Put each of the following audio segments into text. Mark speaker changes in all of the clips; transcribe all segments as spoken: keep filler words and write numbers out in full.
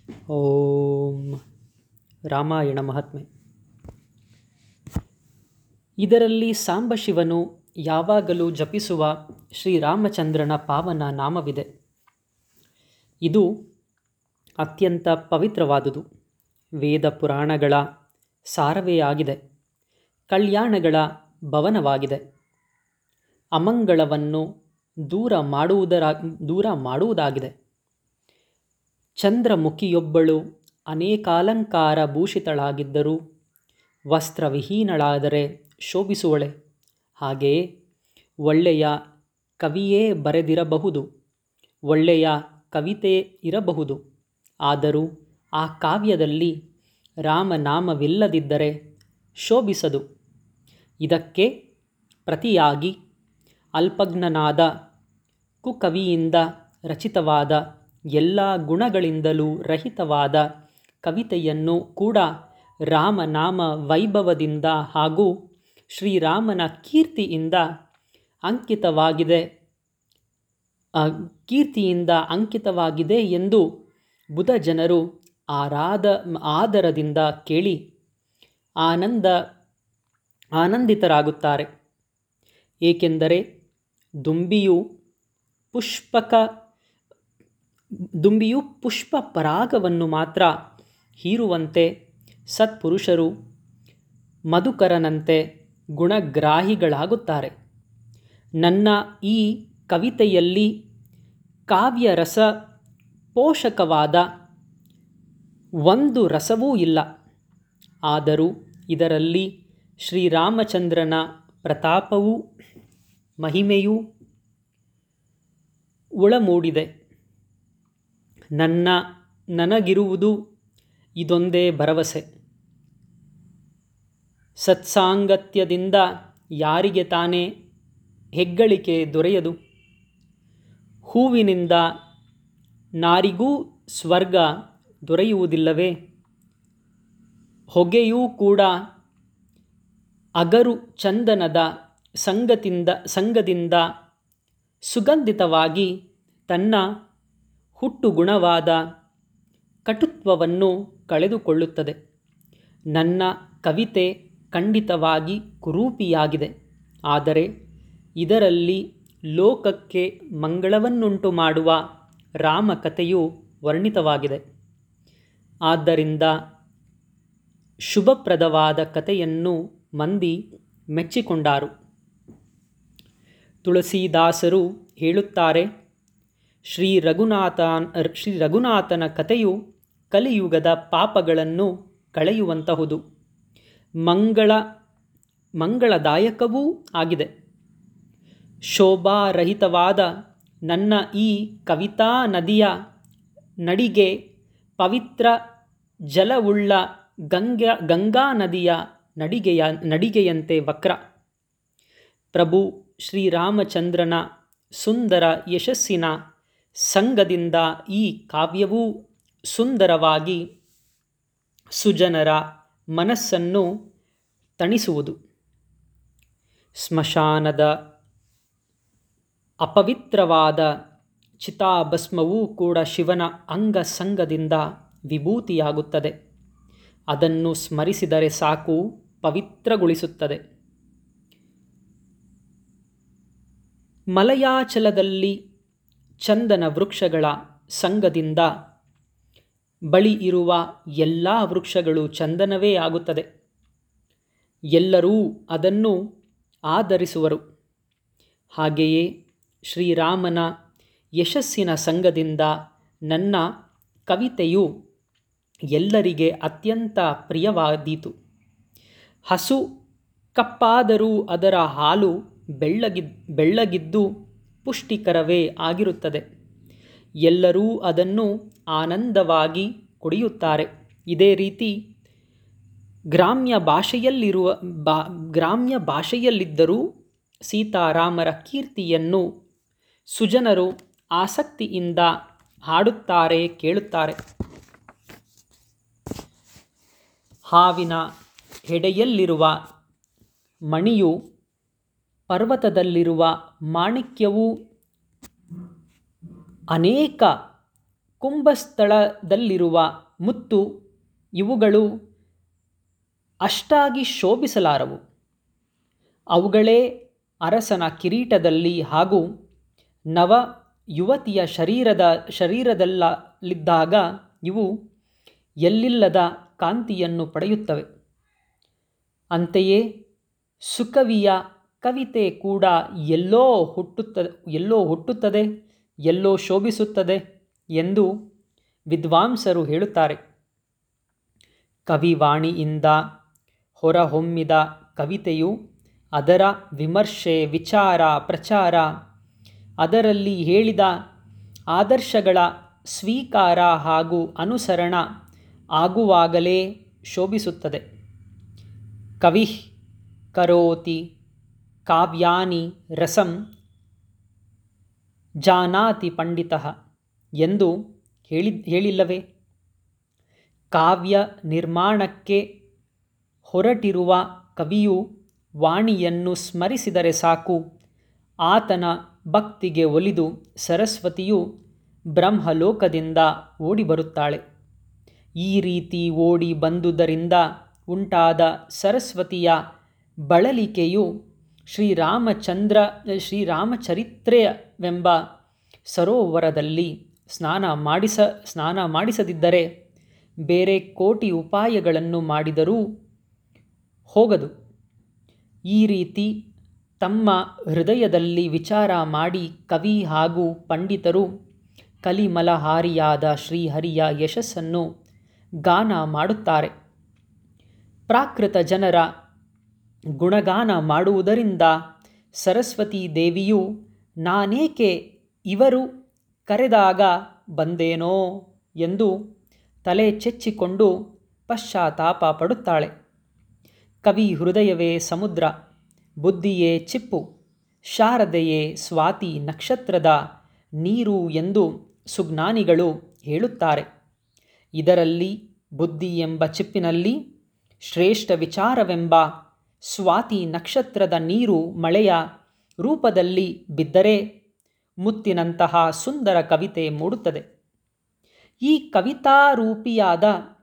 Speaker 1: ಓಂ ರಾಮಾಯಣ ಮಹಾತ್ಮೆ. ಇದರಲ್ಲಿ ಸಾಂಬಶಿವನು ಯಾವಾಗಲೂ ಜಪಿಸುವ ಶ್ರೀರಾಮಚಂದ್ರನ ಪಾವನ ನಾಮವಿದೆ. ಇದು ಅತ್ಯಂತ ಪವಿತ್ರವಾದುದು. ವೇದ ಪುರಾಣಗಳ ಸಾರವೇ ಆಗಿದೆ. ಕಲ್ಯಾಣಗಳ ಭವನವಾಗಿದೆ. ಅಮಂಗಳವನ್ನು ದೂರ ಮಾಡುವುದರ ದೂರ ಮಾಡುವುದಾಗಿದೆ. ಚಂದ್ರಮುಖಿಯೊಬ್ಬಳು ಅನೇಕಾಲಂಕಾರ ಭೂಷಿತಳಾಗಿದ್ದರೂ ವಸ್ತ್ರವಿಹೀನಳಾದರೆ ಶೋಭಿಸುವಳೆ. ಹಾಗೆಯೇ ಒಳ್ಳೆಯ ಕವಿಯೇ ಬರೆದಿರಬಹುದು, ಒಳ್ಳೆಯ ಕವಿತೆ ಇರಬಹುದು. ಆದರೂ ಆ ಕಾವ್ಯದಲ್ಲಿ ರಾಮನಾಮವಿಲ್ಲದಿದ್ದರೆ ಶೋಭಿಸದು. ಇದಕ್ಕೆ ಪ್ರತಿಯಾಗಿ ಅಲ್ಪಜ್ಞನಾದ ಕುಕವಿಯಿಂದ ರಚಿತವಾದ ಎಲ್ಲ ಗುಣಗಳಿಂದಲೂ ರಹಿತವಾದ ಕವಿತೆಯನ್ನು ಕೂಡ ರಾಮನಾಮ ವೈಭವದಿಂದ ಹಾಗೂ ಶ್ರೀರಾಮನ ಕೀರ್ತಿಯಿಂದ ಅಂಕಿತವಾಗಿದೆ ಕೀರ್ತಿಯಿಂದ ಅಂಕಿತವಾಗಿದೆ ಎಂದು ಬುಧ ಜನರು ಆರಾಧ ಆದರದಿಂದ ಕೇಳಿ ಆನಂದ ಆನಂದಿತರಾಗುತ್ತಾರೆ. ಏಕೆಂದರೆ ದುಂಬಿಯು ಪುಷ್ಪಕ ದುಂಬಿಯು ಪುಷ್ಪ ಪರಾಗವನ್ನು ಮಾತ್ರ ಹೀರುವಂತೆ ಸತ್ಪುರುಷರು ಮಧುಕರನಂತೆ ಗುಣಗ್ರಾಹಿಗಳಾಗುತ್ತಾರೆ. ನನ್ನ ಈ ಕವಿತೆಯಲ್ಲಿ ಕಾವ್ಯರಸ ಪೋಷಕವಾದ ಒಂದು ರಸವೂ ಇಲ್ಲ. ಆದರೂ ಇದರಲ್ಲಿ ಶ್ರೀರಾಮಚಂದ್ರನ ಪ್ರತಾಪವೂ ಮಹಿಮೆಯೂ ಒಳಮೂಡಿದೆ. ನನ್ನ ನನಗಿರುವುದು ಇದೊಂದೇ ಭರವಸೆ. ಸತ್ಸಾಂಗತ್ಯದಿಂದ ಯಾರಿಗೆ ತಾನೇ ಹೆಗ್ಗಳಿಕೆ ದೊರೆಯದು? ಹೂವಿನಿಂದ ನಾರಿಗೂ ಸ್ವರ್ಗ ದೊರೆಯುವುದಿಲ್ಲವೇ? ಹೊಗೆಯೂ ಕೂಡ ಅಗರು ಚಂದನದ ಸಂಗತಿಂದ ಸಂಗದಿಂದ ಸುಗಂಧಿತವಾಗಿ ತನ್ನ ಹುಟ್ಟುಗುಣವಾದ ಕಟುತ್ವವನ್ನು ಕಳೆದುಕೊಳ್ಳುತ್ತದೆ. ನನ್ನ ಕವಿತೆ ಖಂಡಿತವಾಗಿ ಕುರೂಪಿಯಾಗಿದೆ. ಆದರೆ ಇದರಲ್ಲಿ ಲೋಕಕ್ಕೆ ಮಂಗಳವನ್ನುಂಟು ಮಾಡುವ ರಾಮಕಥೆಯು ವರ್ಣಿತವಾಗಿದೆ. ಆದ್ದರಿಂದ ಶುಭಪ್ರದವಾದ ಕಥೆಯನ್ನು ಮಂದಿ ಮೆಚ್ಚಿಕೊಂಡರು. ತುಳಸೀದಾಸರು ಹೇಳುತ್ತಾರೆ, ಶ್ರೀ ರಘುನಾಥ ಶ್ರೀ ರಘುನಾಥನ ಕಥೆಯು ಕಲಿಯುಗದ ಪಾಪಗಳನ್ನು ಕಳೆಯುವಂತಹುದು, ಮಂಗಳ ಮಂಗಳದಾಯಕವೂ ಆಗಿದೆ. ಶೋಭಾರಹಿತವಾದ ನನ್ನ ಈ ಕವಿತಾ ನದಿಯ ನಡಿಗೆ ಪವಿತ್ರ ಜಲವುಳ್ಳ ಗಂಗಾ ಗಂಗಾ ನದಿಯ ನಡಿಗೆಯ ನಡಿಗೆಯಂತೆ ವಕ್ರ. ಪ್ರಭು ಶ್ರೀರಾಮಚಂದ್ರನ ಸುಂದರ ಯಶಸ್ಸಿನ ಸಂಗದಿಂದ ಈ ಕಾವ್ಯವೂ ಸುಂದರವಾಗಿ ಸುಜನರ ಮನಸ್ಸನ್ನು ತಣಿಸುವುದು. ಸ್ಮಶಾನದ ಅಪವಿತ್ರವಾದ ಚಿತಾಭಸ್ಮವೂ ಕೂಡ ಶಿವನ ಅಂಗಸಂಗದಿಂದ ವಿಭೂತಿಯಾಗುತ್ತದೆ. ಅದನ್ನು ಸ್ಮರಿಸಿದರೆ ಸಾಕು, ಪವಿತ್ರಗೊಳಿಸುತ್ತದೆ. ಮಲಯಾಚಲದಲ್ಲಿ ಚಂದನ ವೃಕ್ಷಗಳ ಸಂಗದಿಂದ ಬಳಿ ಇರುವ ಎಲ್ಲ ವೃಕ್ಷಗಳು ಚಂದನವೇ ಆಗುತ್ತದೆ. ಎಲ್ಲರೂ ಅದನ್ನು ಆಧರಿಸುವರು. ಹಾಗೆಯೇ ಶ್ರೀರಾಮನ ಯಶಸ್ಸಿನ ಸಂಗದಿಂದ ನನ್ನ ಕವಿತೆಯು ಎಲ್ಲರಿಗೆ ಅತ್ಯಂತ ಪ್ರಿಯವಾದೀತು. ಹಸು ಕಪ್ಪಾದರೂ ಅದರ ಹಾಲು ಬೆಳ್ಳಗಿದ್ ಬೆಳ್ಳಗಿದ್ದು ಪುಷ್ಟಿಕರವೇ ಆಗಿರುತ್ತದೆ. ಎಲ್ಲರೂ ಅದನ್ನು ಆನಂದವಾಗಿ ಕುಡಿಯುತ್ತಾರೆ. ಇದೇ ರೀತಿ ಗ್ರಾಮ್ಯ ಭಾಷೆಯಲ್ಲಿರುವ ಬಾ ಗ್ರಾಮ್ಯ ಭಾಷೆಯಲ್ಲಿದ್ದರೂ ಸೀತಾರಾಮರ ಕೀರ್ತಿಯನ್ನು ಸುಜನರು ಆಸಕ್ತಿಯಿಂದ ಹಾಡುತ್ತಾರೆ, ಕೇಳುತ್ತಾರೆ. ಹಾವಿನ ಹೆಡೆಯಲ್ಲಿರುವ ಮಣಿಯು ಪರ್ವತದಲ್ಲಿರುವ ಮಾಣಿಕ್ಯವೂ ಅನೇಕ ಕುಂಭಸ್ಥಳದಲ್ಲಿರುವ ಮುತ್ತು ಇವುಗಳು ಅಷ್ಟಾಗಿ ಶೋಭಿಸಲಾರವು. ಅವುಗಳೇ ಅರಸನ ಕಿರೀಟದಲ್ಲಿ ಹಾಗೂ ನವ ಯುವತಿಯ ಶರೀರದ ಶರೀರದಲ್ಲಿದ್ದಾಗ ಇವು ಎಲ್ಲಿಲ್ಲದ ಕಾಂತಿಯನ್ನು ಪಡೆಯುತ್ತವೆ. ಅಂತೆಯೇ ಸುಕವಿಯ ಕವಿತೆ ಕೂಡ ಎಲ್ಲೋ ಹುಟ್ಟುತ್ತದೆ ಎಲ್ಲೋ ಹುಟ್ಟುತ್ತದೆ ಎಲ್ಲೋ ಶೋಭಿಸುತ್ತದೆ ಎಂದು ವಿದ್ವಾಂಸರು ಹೇಳುತ್ತಾರೆ. ಕವಿವಾಣಿಯಿಂದ ಹೊರಹೊಮ್ಮಿದ ಕವಿತೆಯು ಅದರ ವಿಮರ್ಶೆ, ವಿಚಾರ, ಪ್ರಚಾರ, ಅದರಲ್ಲಿ ಹೇಳಿದ ಆದರ್ಶಗಳ ಸ್ವೀಕಾರ ಹಾಗೂ ಅನುಸರಣ ಆಗುವಾಗಲೇ ಶೋಭಿಸುತ್ತದೆ. ಕವಿಃ ಕರೋತಿ ಕಾವ್ಯಾನಿ ರಸಂ ಜಾನಾತಿ ಪಂಡಿತಃ ಎಂದು ಹೇಳಿ ಹೇಳಿಲ್ಲವೇ? ಕಾವ್ಯ ನಿರ್ಮಾಣಕ್ಕೆ ಹೊರಟಿರುವ ಕವಿಯು ವಾಣಿಯನ್ನು ಸ್ಮರಿಸಿದರೆ ಸಾಕು, ಆತನ ಭಕ್ತಿಗೆ ಒಲಿದು ಸರಸ್ವತಿಯು ಬ್ರಹ್ಮಲೋಕದಿಂದ ಓಡಿ ಬರುತ್ತಾಳೆ. ಈ ರೀತಿ ಓಡಿ ಬಂದುದರಿಂದ ಉಂಟಾದ ಸರಸ್ವತಿಯ ಬಳಲಿಕೆಯು ಶ್ರೀರಾಮಚಂದ್ರ ಶ್ರೀರಾಮಚರಿತ್ರೆಯವೆಂಬ ಸರೋವರದಲ್ಲಿ ಸ್ನಾನ ಮಾಡಿಸ ಸ್ನಾನ ಮಾಡಿಸದಿದ್ದರೆ ಬೇರೆ ಕೋಟಿ ಉಪಾಯಗಳನ್ನು ಮಾಡಿದರೂ ಹೋಗದು. ಈ ರೀತಿ ತಮ್ಮ ಹೃದಯದಲ್ಲಿ ವಿಚಾರ ಮಾಡಿ ಕವಿ ಹಾಗೂ ಪಂಡಿತರು ಕಲಿಮಲಹಾರಿಯಾದ ಶ್ರೀಹರಿಯ ಯಶಸ್ಸನ್ನು ಗಾನ ಮಾಡುತ್ತಾರೆ. ಪ್ರಾಕೃತ ಜನರ ಗುಣಗಾನ ಮಾಡುವುದರಿಂದ ಸರಸ್ವತೀ ದೇವಿಯು ನಾನೇಕೆ ಇವರು ಕರೆದಾಗ ಬಂದೇನೋ ಎಂದು ತಲೆ ಚೆಚ್ಚಿಕೊಂಡು ಪಶ್ಚಾತ್ತಾಪ ಪಡುತ್ತಾಳೆ. ಕವಿ ಹೃದಯವೇ ಸಮುದ್ರ, ಬುದ್ಧಿಯೇ ಚಿಪ್ಪು, ಶಾರದೆಯೇ ಸ್ವಾತಿ ನಕ್ಷತ್ರದ ನೀರು ಎಂದು ಸುಜ್ಞಾನಿಗಳು ಹೇಳುತ್ತಾರೆ. ಇದರಲ್ಲಿ ಬುದ್ಧಿ ಎಂಬ ಚಿಪ್ಪಿನಲ್ಲಿ ಶ್ರೇಷ್ಠ ವಿಚಾರವೆಂಬ ಸ್ವಾತಿ ನಕ್ಷತ್ರದ ನೀರು ಮಳೆಯ ರೂಪದಲ್ಲಿ ಬಿದ್ದರೆ ಮುತ್ತಿನಂತಹ ಸುಂದರ ಕವಿತೆ ಮೂಡುತ್ತದೆ. ಈ ಕವಿತಾರೂಪಿಯಾದ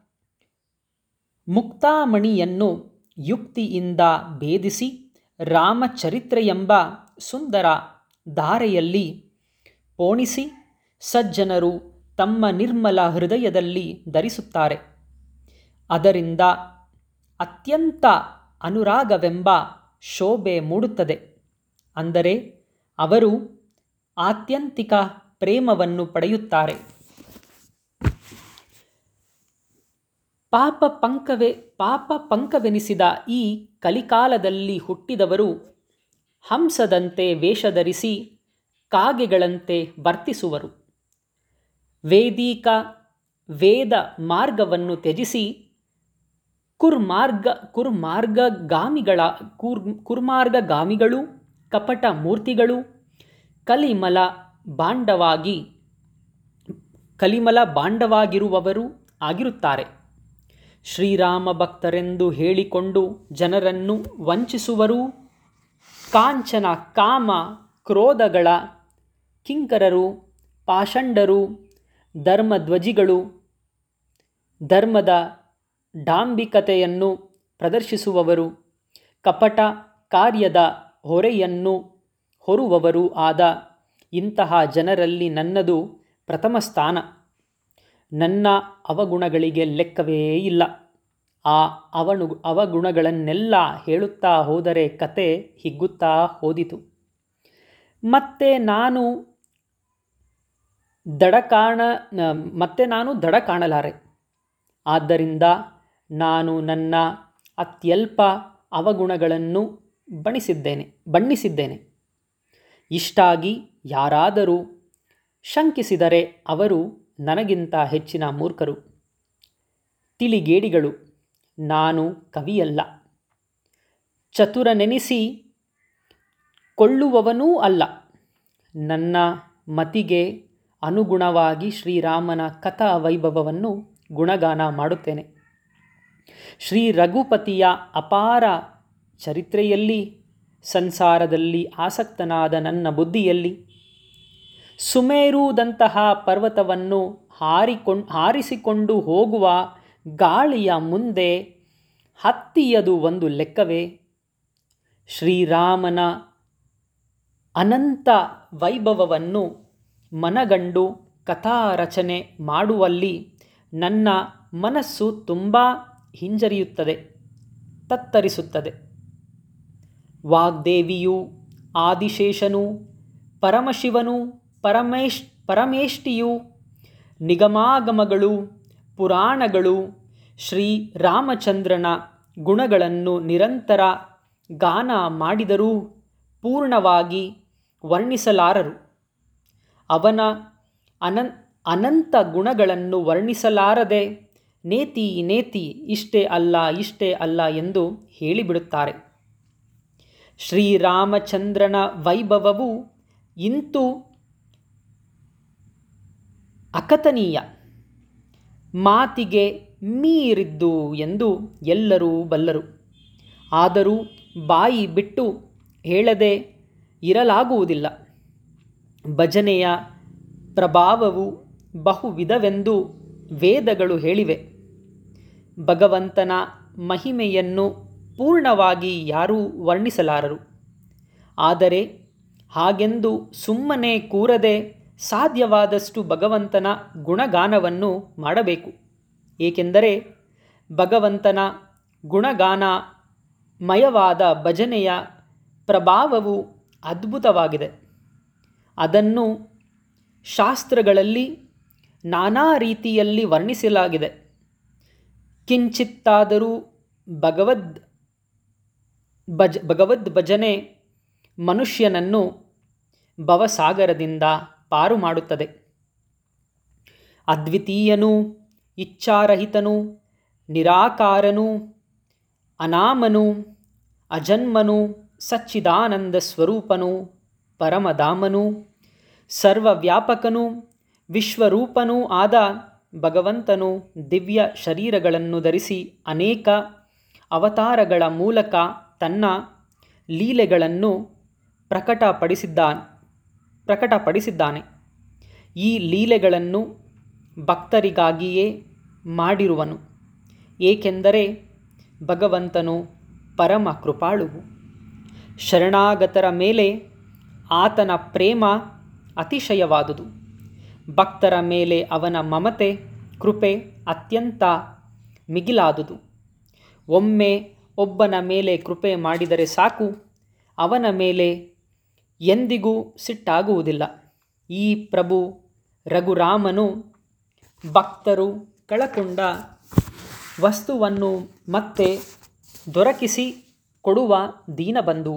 Speaker 1: ಮುಕ್ತಾಮಣಿಯನ್ನು ಯುಕ್ತಿಯಿಂದ ಭೇದಿಸಿ ರಾಮಚರಿತ್ರೆಯೆಂಬ ಸುಂದರ ಧಾರೆಯಲ್ಲಿ ಪೋಣಿಸಿ ಸಜ್ಜನರು ತಮ್ಮ ನಿರ್ಮಲ ಹೃದಯದಲ್ಲಿ ಧರಿಸುತ್ತಾರೆ. ಅದರಿಂದ ಅತ್ಯಂತ ಅನುರಾಗವೆಂಬ ಶೋಭೆ ಮೂಡುತ್ತದೆ. ಅಂದರೆ ಅವರು ಆತ್ಯಂತಿಕ ಪ್ರೇಮವನ್ನು ಪಡೆಯುತ್ತಾರೆ. ಪಾಪ ಪಂಕವೇ ಪಾಪ ಪಂಕವೆನಿಸಿದ ಈ ಕಲಿಕಾಲದಲ್ಲಿ ಹುಟ್ಟಿದವರು ಹಂಸದಂತೆ ವೇಷಧರಿಸಿ ಕಾಗೆಗಳಂತೆ ವರ್ತಿಸುವರು. ವೇದಿಕ ವೇದ ಮಾರ್ಗವನ್ನು ತ್ಯಜಿಸಿ ಕುರ್ಮಾರ್ಗ ಕುರ್ಮಾರ್ಗಗಾಮಿಗಳ ಕುರ್ ಕುರ್ಮಾರ್ಗಗಾಮಿಗಳು ಕಪಟ ಮೂರ್ತಿಗಳು ಕಲಿಮಲ ಬಾಂಡವಾಗಿ ಕಲಿಮಲ ಬಾಂಡವಾಗಿರುವವರು ಆಗಿರುತ್ತಾರೆ. ಶ್ರೀರಾಮ ಭಕ್ತರೆಂದು ಹೇಳಿಕೊಂಡು ಜನರನ್ನು ವಂಚಿಸುವರೂ, ಕಾಂಚನ ಕಾಮ ಕ್ರೋಧಗಳ ಕಿಂಕರರು, ಪಾಷಂಡರು, ಧರ್ಮಧ್ವಜಿಗಳು, ಧರ್ಮದ ಡಾಂಬಿಕತೆಯನ್ನು ಪ್ರದರ್ಶಿಸುವವರು, ಕಪಟ ಕಾರ್ಯದ ಹೊರೆಯನ್ನು ಹೊರುವವರೂ ಆದ ಇಂತಹ ಜನರಲ್ಲಿ ನನ್ನದು ಪ್ರಥಮ ಸ್ಥಾನ. ನನ್ನ ಅವಗುಣಗಳಿಗೆ ಲೆಕ್ಕವೇ ಇಲ್ಲ. ಆ ಅವನು ಅವಗುಣಗಳನ್ನೆಲ್ಲ ಹೇಳುತ್ತಾ ಹೋದರೆ ಕತೆ ಹಿಗ್ಗುತ್ತಾ ಹೋದಿತು. ಮತ್ತೆ ನಾನು ದಡ ಕಾಣ ಮತ್ತೆ ನಾನು ದಡ ಕಾಣಲಾರೆ. ಆದ್ದರಿಂದ ನಾನು ನನ್ನ ಅತ್ಯಲ್ಪ ಅವಗುಣಗಳನ್ನು ಬಣಿಸಿದ್ದೇನೆ ಬಣ್ಣಿಸಿದ್ದೇನೆ. ಇಷ್ಟಾಗಿ ಯಾರಾದರೂ ಶಂಕಿಸಿದರೆ ಅವರು ನನಗಿಂತ ಹೆಚ್ಚಿನ ಮೂರ್ಖರು, ತಿಳಿಗೇಡಿಗಳು. ನಾನು ಕವಿಯಲ್ಲ, ಚತುರನೆನಿಸಿ ಕೊಳ್ಳುವವನೂ ಅಲ್ಲ. ನನ್ನ ಮತಿಗೆ ಅನುಗುಣವಾಗಿ ಶ್ರೀರಾಮನ ಕಥಾ ವೈಭವವನ್ನು ಗುಣಗಾನ ಮಾಡುತ್ತೇನೆ. ಶ್ರೀ ರಘುಪತಿಯ ಅಪಾರ ಚರಿತ್ರೆಯಲ್ಲಿ, ಸಂಸಾರದಲ್ಲಿ ಆಸಕ್ತನಾದ ನನ್ನ ಬುದ್ಧಿಯಲ್ಲಿ ಸುಮೇರುದಂತಹ ಪರ್ವತವನ್ನು ಹಾರಿಕೊಂಡು ಹಾರಿಸಿಕೊಂಡು ಹೋಗುವ ಗಾಳಿಯ ಮುಂದೆ ಹತ್ತಿಯದು ಒಂದು ಲೆಕ್ಕವೇ? ಶ್ರೀರಾಮನ ಅನಂತ ವೈಭವವನ್ನು ಮನಗಂಡು ಕಥಾ ರಚನೆ ಮಾಡುವಲ್ಲಿ ನನ್ನ ಮನಸ್ಸು ತುಂಬ ಹಿಂಜರಿಯುತ್ತದೆ, ತತ್ತರಿಸುತ್ತದೆ. ವಾಗ್ದೇವಿಯು, ಆದಿಶೇಷನು, ಪರಮಶಿವನು, ಪರಮೇಶ್ ಪರಮೇಷ್ಠಿಯು, ನಿಗಮಾಗಮಗಳು, ಪುರಾಣಗಳು ಶ್ರೀರಾಮಚಂದ್ರನ ಗುಣಗಳನ್ನು ನಿರಂತರ ಗಾನ ಮಾಡಿದರೂ ಪೂರ್ಣವಾಗಿ ವರ್ಣಿಸಲಾರರು. ಅವನ ಅನನ್ ಅನಂತ ಗುಣಗಳನ್ನು ವರ್ಣಿಸಲಾರದೆ ನೇತಿ ನೇತಿ ಇಷ್ಟೇ ಅಲ್ಲ ಇಷ್ಟೇ ಅಲ್ಲ ಎಂದು ಹೇಳಿಬಿಡುತ್ತಾರೆ. ಶ್ರೀರಾಮಚಂದ್ರನ ವೈಭವವು ಇಂತು ಅಕಥನೀಯ, ಮಾತಿಗೆ ಮೀರಿದ್ದು ಎಂದು ಎಲ್ಲರೂ ಬಲ್ಲರು. ಆದರೂ ಬಾಯಿ ಬಿಟ್ಟು ಹೇಳದೆ ಇರಲಾಗುವುದಿಲ್ಲ. ಭಜನೆಯ ಪ್ರಭಾವವು ಬಹುವಿಧವೆಂದು ವೇದಗಳು ಹೇಳಿವೆ. ಭಗವಂತನ ಮಹಿಮೆಯನ್ನು ಪೂರ್ಣವಾಗಿ ಯಾರೂ ವರ್ಣಿಸಲಾರರು. ಆದರೆ ಹಾಗೆಂದು ಸುಮ್ಮನೆ ಕೂರದೆ ಸಾಧ್ಯವಾದಷ್ಟು ಭಗವಂತನ ಗುಣಗಾನವನ್ನು ಮಾಡಬೇಕು. ಏಕೆಂದರೆ ಭಗವಂತನ ಗುಣಗಾನಮಯವಾದ ಭಜನೆಯ ಪ್ರಭಾವವು ಅದ್ಭುತವಾಗಿದೆ. ಅದನ್ನು ಶಾಸ್ತ್ರಗಳಲ್ಲಿ ನಾನಾ ರೀತಿಯಲ್ಲಿ ವರ್ಣಿಸಲಾಗಿದೆ. ಕಿಂಚಿತ್ತಾದರೂ ಭಗವದ್ ಭಜ ಭಗವದ್ ಭಜನೆ ಮನುಷ್ಯನನ್ನು ಭವಸಾಗರದಿಂದ ಪಾರು ಮಾಡುತ್ತದೆ. ಅದ್ವಿತೀಯನೂ, ಇಚ್ಛಾರಹಿತನೂ, ನಿರಾಕಾರನೂ, ಅನಾಮನೂ, ಅಜನ್ಮನೂ, ಸಚ್ಚಿದಾನಂದ ಸ್ವರೂಪನೂ, ಪರಮಧಾಮನೂ, ಸರ್ವವ್ಯಾಪಕನೂ, ವಿಶ್ವರೂಪನೂ ಆದ ಭಗವಂತನು ದಿವ್ಯ ಶರೀರಗಳನ್ನು ಧರಿಸಿ ಅನೇಕ ಅವತಾರಗಳ ಮೂಲಕ ತನ್ನ ಲೀಲೆಗಳನ್ನು ಪ್ರಕಟಪಡಿಸಿದ್ದಾನೆ ಪ್ರಕಟಪಡಿಸಿದ್ದಾನೆ ಈ ಲೀಲೆಗಳನ್ನು ಭಕ್ತರಿಗಾಗಿಯೇ ಮಾಡಿರುವನು. ಏಕೆಂದರೆ ಭಗವಂತನು ಪರಮ ಕೃಪಾಳುವು. ಶರಣಾಗತರ ಮೇಲೆ ಆತನ ಪ್ರೇಮ ಅತಿಶಯವಾದುದು. ಭಕ್ತರ ಮೇಲೆ ಅವನ ಮಮತೆ, ಕೃಪೆ ಅತ್ಯಂತ ಮಿಗಿಲಾದುದು. ಒಮ್ಮೆ ಒಬ್ಬನ ಮೇಲೆ ಕೃಪೆ ಮಾಡಿದರೆ ಸಾಕು, ಅವನ ಮೇಲೆ ಎಂದಿಗೂ ಸಿಟ್ಟಾಗುವುದಿಲ್ಲ. ಈ ಪ್ರಭು ರಘುರಾಮನು ಭಕ್ತರು ಕಳಕೊಂಡ ವಸ್ತುವನ್ನು ಮತ್ತೆ ದೊರಕಿಸಿ ಕೊಡುವ ದೀನಬಂಧು.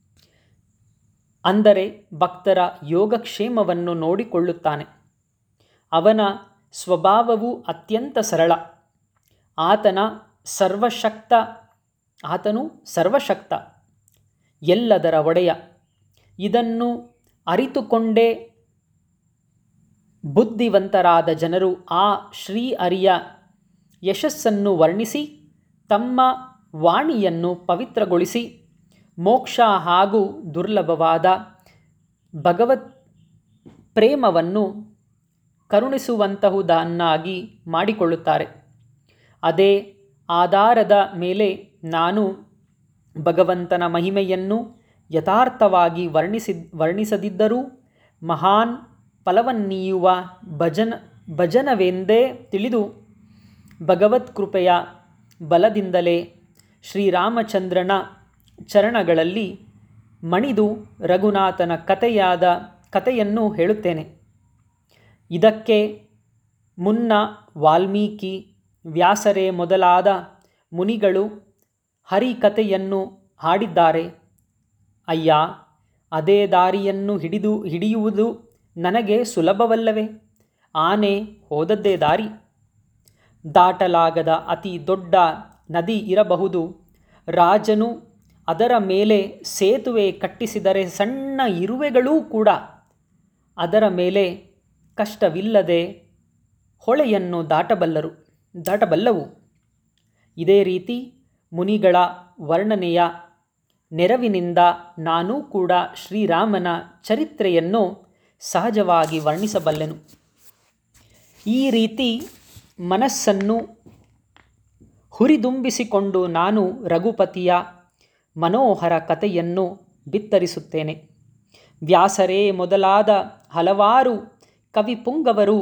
Speaker 1: ಅಂದರೆ ಭಕ್ತರ ಯೋಗಕ್ಷೇಮವನ್ನು ನೋಡಿಕೊಳ್ಳುತ್ತಾನೆ. ಅವನ ಸ್ವಭಾವವು ಅತ್ಯಂತ ಸರಳ. ಆತನ ಸರ್ವಶಕ್ತ ಆತನು ಸರ್ವಶಕ್ತ, ಎಲ್ಲದರ ಒಡೆಯ. ಇದನ್ನು ಅರಿತುಕೊಂಡೇ ಬುದ್ಧಿವಂತರಾದ ಜನರು ಆ ಶ್ರೀ ಹರಿಯ ಯಶಸ್ಸನ್ನು ವರ್ಣಿಸಿ ತಮ್ಮ ವಾಣಿಯನ್ನು ಪವಿತ್ರಗೊಳಿಸಿ ಮೋಕ್ಷ ಹಾಗೂ ದುರ್ಲಭವಾದ ಭಗವತ್ ಪ್ರೇಮವನ್ನು ಕರುಣಿಸುವಂತಹುದನ್ನಾಗಿ ಮಾಡಿಕೊಳ್ಳುತ್ತಾರೆ. ಅದೇ ಆಧಾರದ ಮೇಲೆ ನಾನು ಭಗವಂತನ ಮಹಿಮೆಯನ್ನು ಯಥಾರ್ಥವಾಗಿ ವರ್ಣಿಸಿ ವರ್ಣಿಸದಿದ್ದರೂ ಮಹಾನ್ ಫಲವನ್ನೀಯುವ ಭಜನ ಭಜನವೆಂದೇ ತಿಳಿದು ಭಗವತ್ ಕೃಪೆಯ ಬಲದಿಂದಲೇ ಶ್ರೀರಾಮಚಂದ್ರನ ಚರಣಗಳಲ್ಲಿ ಮಣಿದು ರಘುನಾಥನ ಕಥೆಯಾದ ಕಥೆಯನ್ನು ಹೇಳುತ್ತೇನೆ. ಇದಕ್ಕೆ ಮುನ್ನ ವಾಲ್ಮೀಕಿ, ವ್ಯಾಸರೇ ಮೊದಲಾದ ಮುನಿಗಳು ಹರಿಕಥೆಯನ್ನು ಹಾಡಿದ್ದಾರೆ. ಅಯ್ಯ, ಅದೇ ದಾರಿಯನ್ನು ಹಿಡಿದು ಹಿಡಿಯುವುದು ನನಗೆ ಸುಲಭವಲ್ಲವೇ? ಆನೆ ಹೋದದ್ದೇ ದಾರಿ. ದಾಟಲಾಗದ ಅತಿ ದೊಡ್ಡ ನದಿ ಇರಬಹುದು. ರಾಜನು ಅದರ ಮೇಲೆ ಸೇತುವೆ ಕಟ್ಟಿಸಿದರೆ ಸಣ್ಣ ಇರುವೆಗಳೂ ಕೂಡ ಅದರ ಮೇಲೆ ಕಷ್ಟವಿಲ್ಲದೆ ಹೊಳೆಯನ್ನು ದಾಟಬಲ್ಲರು ದಾಟಬಲ್ಲವು. ಇದೇ ರೀತಿ ಮುನಿಗಳ ವರ್ಣನೆಯ ನೆರವಿನಿಂದ ನಾನೂ ಕೂಡ ಶ್ರೀರಾಮನ ಚರಿತ್ರೆಯನ್ನು ಸಹಜವಾಗಿ ವರ್ಣಿಸಬಲ್ಲೆನು. ಈ ರೀತಿ ಮನಸ್ಸನ್ನು ಹುರಿದುಂಬಿಸಿಕೊಂಡು ನಾನು ರಘುಪತಿಯ ಮನೋಹರ ಕಥೆಯನ್ನು ಬಿತ್ತರಿಸುತ್ತೇನೆ. ವ್ಯಾಸರೇ ಮೊದಲಾದ ಹಲವಾರು ಕವಿಪುಂಗವರು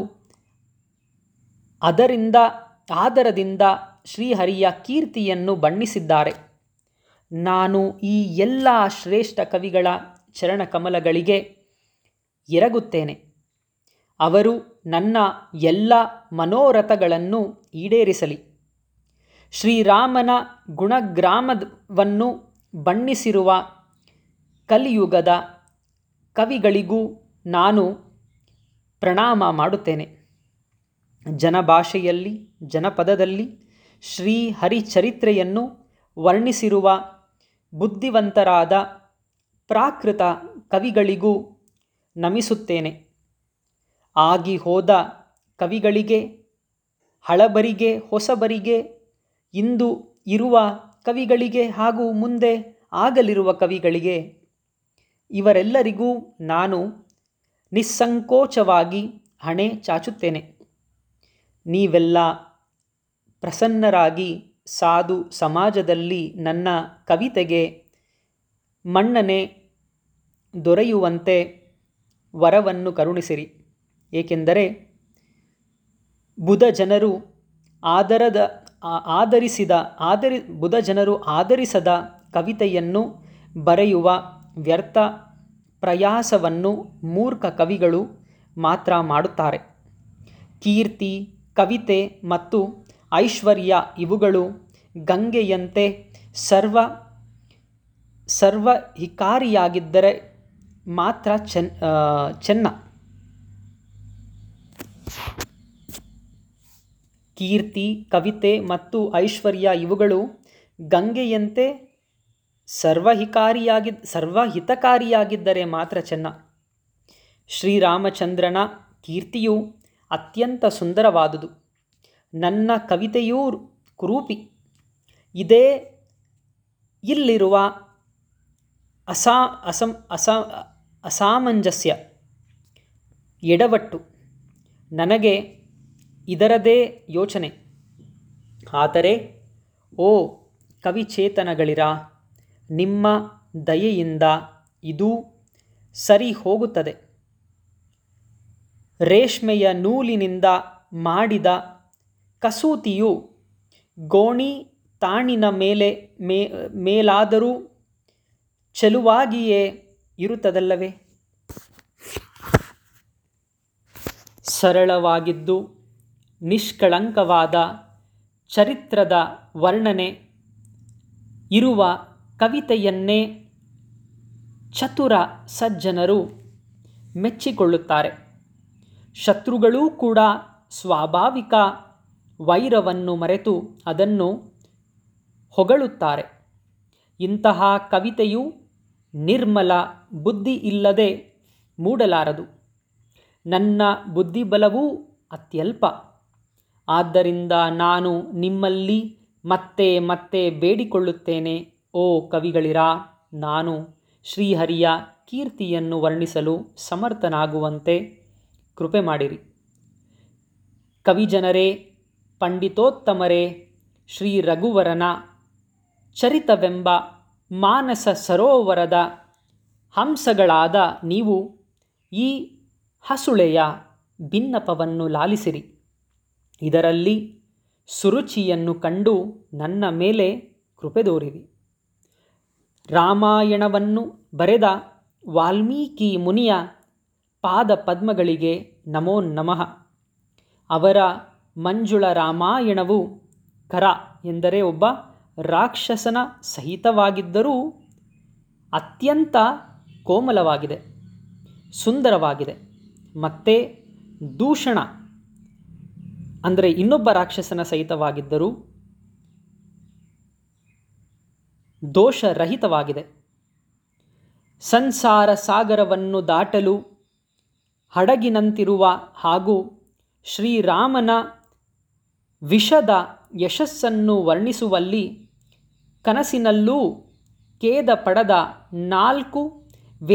Speaker 1: ಅದರಿಂದ ಆದರದಿಂದ ಶ್ರೀಹರಿಯ ಕೀರ್ತಿಯನ್ನು ಬಣ್ಣಿಸಿದ್ದಾರೆ. ನಾನು ಈ ಎಲ್ಲ ಶ್ರೇಷ್ಠ ಕವಿಗಳ ಚರಣಕಮಲಗಳಿಗೆ ಎರಗುತ್ತೇನೆ. ಅವರು ನನ್ನ ಎಲ್ಲ ಮನೋರಥಗಳನ್ನು ಈಡೇರಿಸಲಿ. ಶ್ರೀರಾಮನ ಗುಣಗ್ರಾಮವನ್ನು ಬಣ್ಣಿಸಿರುವ ಕಲಿಯುಗದ ಕವಿಗಳಿಗೂ ನಾನು ಪ್ರಣಾಮ ಮಾಡುತ್ತೇನೆ. ಜನಭಾಷೆಯಲ್ಲಿ ಜನಪದದಲ್ಲಿ ಶ್ರೀಹರಿಚರಿತ್ರೆಯನ್ನು ವರ್ಣಿಸಿರುವ ಬುದ್ಧಿವಂತರಾದ ಪ್ರಾಕೃತ ಕವಿಗಳಿಗೂ ನಮಿಸುತ್ತೇನೆ. ಆಗಿ ಹೋದ ಕವಿಗಳಿಗೆ, ಹಳಬರಿಗೆ, ಹೊಸಬರಿಗೆ, ಇಂದು ಇರುವ ಕವಿಗಳಿಗೆ ಹಾಗೂ ಮುಂದೆ ಆಗಲಿರುವ ಕವಿಗಳಿಗೆ, ಇವರೆಲ್ಲರಿಗೂ ನಾನು ನಿಸ್ಸಂಕೋಚವಾಗಿ ಹಣೆ ಚಾಚುತ್ತೇನೆ. ನೀವೆಲ್ಲ ಪ್ರಸನ್ನರಾಗಿ ಸಾಧು ಸಮಾಜದಲ್ಲಿ ನನ್ನ ಕವಿತೆಗೆ ಮನ್ನಣೆ ದೊರೆಯುವಂತೆ ವರವನ್ನು ಕರುಣಿಸಿರಿ. ಏಕೆಂದರೆ ಬುಧ ಜನರು ಆದರದ ಆಧರಿಸಿದ ಆಧರಿ ಬುಧ ಜನರು ಆಧರಿಸದ ಕವಿತೆಯನ್ನು ಬರೆಯುವ ವ್ಯರ್ಥ ಪ್ರಯಾಸವನ್ನು ಮೂರ್ಖ ಕವಿಗಳು ಮಾತ್ರ ಮಾಡುತ್ತಾರೆ. ಕೀರ್ತಿ, ಕವಿತೆ ಮತ್ತು ಐಶ್ವರ್ಯ ಇವುಗಳು ಗಂಗೆಯಂತೆ ಸರ್ವ ಸರ್ವಹಿಕಾರಿಯಾಗಿದ್ದರೆ ಮಾತ್ರ ಚೆನ್ ಚೆನ್ನ ಕೀರ್ತಿ, ಕವಿತೆ ಮತ್ತು ಐಶ್ವರ್ಯ ಇವುಗಳು ಗಂಗೆಯಂತೆ ಸರ್ವಹಿಕಾರಿಯಾಗಿ ಸರ್ವಹಿತಕಾರಿಯಾಗಿದ್ದರೆ ಮಾತ್ರ ಚೆನ್ನ. ಶ್ರೀರಾಮಚಂದ್ರನ ಕೀರ್ತಿಯು ಅತ್ಯಂತ ಸುಂದರವಾದುದು. ನನ್ನ ಕವಿತೆಯೂ ಕುರೂಪಿ. ಇದೇ ಇಲ್ಲಿರುವ ಅಸಾ ಅಸಂ ಅಸಾ ಅಸಾಮಂಜಸ್ಯ, ಎಡವಟ್ಟು. ನನಗೆ ಇದರದೇ ಯೋಚನೆ. ಆದರೆ ಓ ಕವಿಚೇತನಗಳಿರ, ನಿಮ್ಮ ದಯೆಯಿಂದ ಇದೂ ಸರಿ ಹೋಗುತ್ತದೆ. ರೇಷ್ಮೆಯ ನೂಲಿನಿಂದ ಮಾಡಿದ ಕಸೂತಿಯು ಗೋಣಿ ತಾಣಿನ ಮೇಲೆ ಮೇ ಮೇಲಾದರೂ ಚೆಲುವಾಗಿಯೇ ಇರುತ್ತದಲ್ಲವೇ? ಸರಳವಾಗಿದ್ದು ನಿಷ್ಕಳಂಕವಾದ ಚರಿತ್ರದ ವರ್ಣನೆ ಇರುವ ಕವಿತೆಯನ್ನೇ ಚತುರ ಸಜ್ಜನರು ಮೆಚ್ಚಿಕೊಳ್ಳುತ್ತಾರೆ. ಶತ್ರುಗಳೂ ಕೂಡ ಸ್ವಾಭಾವಿಕ ವೈರವನ್ನು ಮರೆತು ಅದನ್ನು ಹೊಗಳುತ್ತಾರೆ. ಇಂತಹ ಕವಿತೆಯು ನಿರ್ಮಲ ಬುದ್ಧಿ ಇಲ್ಲದೆ ಮೂಡಲಾರದು. ನನ್ನ ಬುದ್ಧಿಬಲವೂ ಅತ್ಯಲ್ಪ. ಆದ್ದರಿಂದ ನಾನು ನಿಮ್ಮಲ್ಲಿ ಮತ್ತೆ ಮತ್ತೆ ಬೇಡಿಕೊಳ್ಳುತ್ತೇನೆ, ಓ ಕವಿಗಳಿರ, ನಾನು ಶ್ರೀಹರಿಯ ಕೀರ್ತಿಯನ್ನು ವರ್ಣಿಸಲು ಸಮರ್ಥನಾಗುವಂತೆ ಕೃಪೆ ಮಾಡಿರಿ. ಕವಿಜನರೇ, ಪಂಡಿತೋತ್ತಮರೇ, ಶ್ರೀ ರಘುವರನ ಚರಿತವೆಂಬ ಮಾನಸ ಸರೋವರದ ಹಂಸಗಳಾದ ನೀವು ಈ ಹಸುಳೆಯ ಬಿನ್ನಪವನ್ನು ಲಾಲಿಸಿರಿ. ಇದರಲ್ಲಿ ಸುರುಚಿಯನ್ನು ಕಂಡು ನನ್ನ ಮೇಲೆ ಕೃಪೆ ತೋರಿರಿ. ರಾಮಾಯಣವನ್ನು ಬರೆದ ವಾಲ್ಮೀಕಿ ಮುನಿಯ ಪಾದ ಪದ್ಮಗಳಿಗೆ ನಮೋ ನಮಃ. ಅವರ ಮಂಜುಳ ರಾಮಾಯಣವು ಕರ ಎಂದರೆ ಒಬ್ಬ ರಾಕ್ಷಸನ ಸಹಿತವಾಗಿದ್ದರೂ ಅತ್ಯಂತ ಕೋಮಲವಾಗಿದೆ, ಸುಂದರವಾಗಿದೆ. ಮತ್ತು ದೂಷಣ ಅಂದರೆ ಇನ್ನೊಬ್ಬ ರಾಕ್ಷಸನ ಸಹಿತವಾಗಿದ್ದರೂ ದೋಷರಹಿತವಾಗಿದೆ. ಸಂಸಾರ ಸಾಗರವನ್ನು ದಾಟಲು ಹಡಗಿನಂತಿರುವ ಹಾಗೂ ಶ್ರೀರಾಮನ ವಿಷದ ಯಶಸ್ಸನ್ನು ವರ್ಣಿಸುವಲ್ಲಿ ಕನಸಿನಲ್ಲೂ ಖೇದ ಪಡದ ನಾಲ್ಕು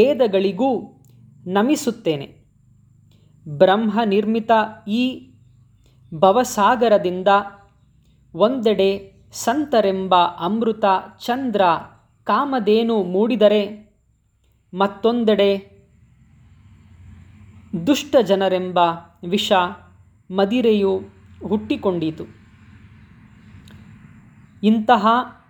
Speaker 1: ವೇದಗಳಿಗೂ ನಮಿಸುತ್ತೇನೆ. ಬ್ರಹ್ಮ ನಿರ್ಮಿತ ಈ ಭವಸಾಗರದಿಂದ ಒಂದೆಡೆ ಸಂತರೆಂಬ ಅಮೃತ ಚಂದ್ರ ಕಾಮಧೇನು ಮೂಡಿದರೆ ಮತ್ತೊಂದೆಡೆ ದುಷ್ಟ ಜನರೆಂಬ ವಿಷ ಮದಿರೆಯು ಹುಟ್ಟಿಕೊಂಡಿತು. ಇಂತಹ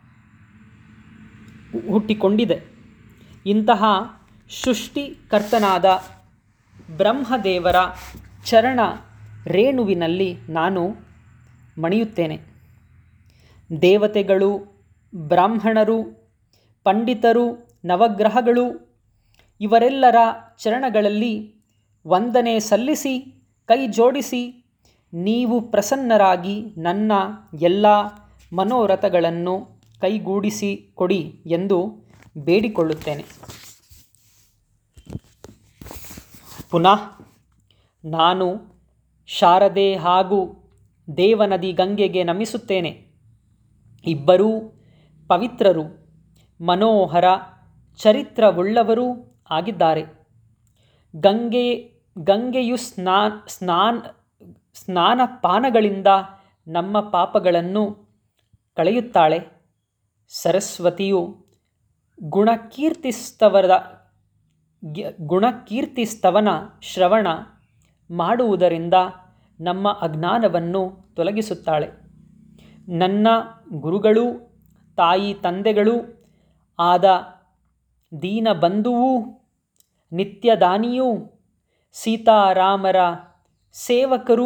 Speaker 1: ಹುಟ್ಟಿಕೊಂಡಿದೆ ಇಂತಹ ಸೃಷ್ಟಿಕರ್ತನಾದ ಬ್ರಹ್ಮದೇವರ ಚರಣ ರೇಣುವಿನಲ್ಲಿ ನಾನು ಮಣಿಯುತ್ತೇನೆ. ದೇವತೆಗಳು, ಬ್ರಾಹ್ಮಣರು, ಪಂಡಿತರು, ನವಗ್ರಹಗಳು ಇವರೆಲ್ಲರ ಚರಣಗಳಲ್ಲಿ ವಂದನೆ ಸಲ್ಲಿಸಿ ಕೈ ಜೋಡಿಸಿ ನೀವು ಪ್ರಸನ್ನರಾಗಿ ನನ್ನ ಎಲ್ಲ ಮನೋರಥಗಳನ್ನು ಕೈಗೂಡಿಸಿ ಕೊಡಿ ಎಂದು ಬೇಡಿಕೊಳ್ಳುತ್ತೇನೆ. ಪುನಃ ನಾನು ಶಾರದೆ ಹಾಗೂ ದೇವನದಿ ಗಂಗೆಗೆ ನಮಿಸುತ್ತೇನೆ. ಇಬ್ಬರೂ ಪವಿತ್ರರು, ಮನೋಹರ ಚರಿತ್ರವುಳ್ಳವರೂ ಆಗಿದ್ದಾರೆ. ಗಂಗೆ ಗಂಗೆಯು ಸ್ನಾ ಸ್ನಾನ ಸ್ನಾನಪಾನಗಳಿಂದ ನಮ್ಮ ಪಾಪಗಳನ್ನು ಕಳೆಯುತ್ತಾಳೆ. ಸರಸ್ವತಿಯು ಗುಣಕೀರ್ತಿಸ್ತವದ ಗುಣಕೀರ್ತಿಸ್ತವನ ಶ್ರವಣ ಮಾಡುವುದರಿಂದ ನಮ್ಮ ಅಜ್ಞಾನವನ್ನು ತೊಲಗಿಸುತ್ತಾಳೆ. ನನ್ನ ಗುರುಗಳೂ ತಾಯಿ ತಂದೆಗಳೂ ಆದ ದೀನಬಂಧುವೂ ನಿತ್ಯದಾನಿಯೂ ಸೀತಾರಾಮರ ಸೇವಕರೂ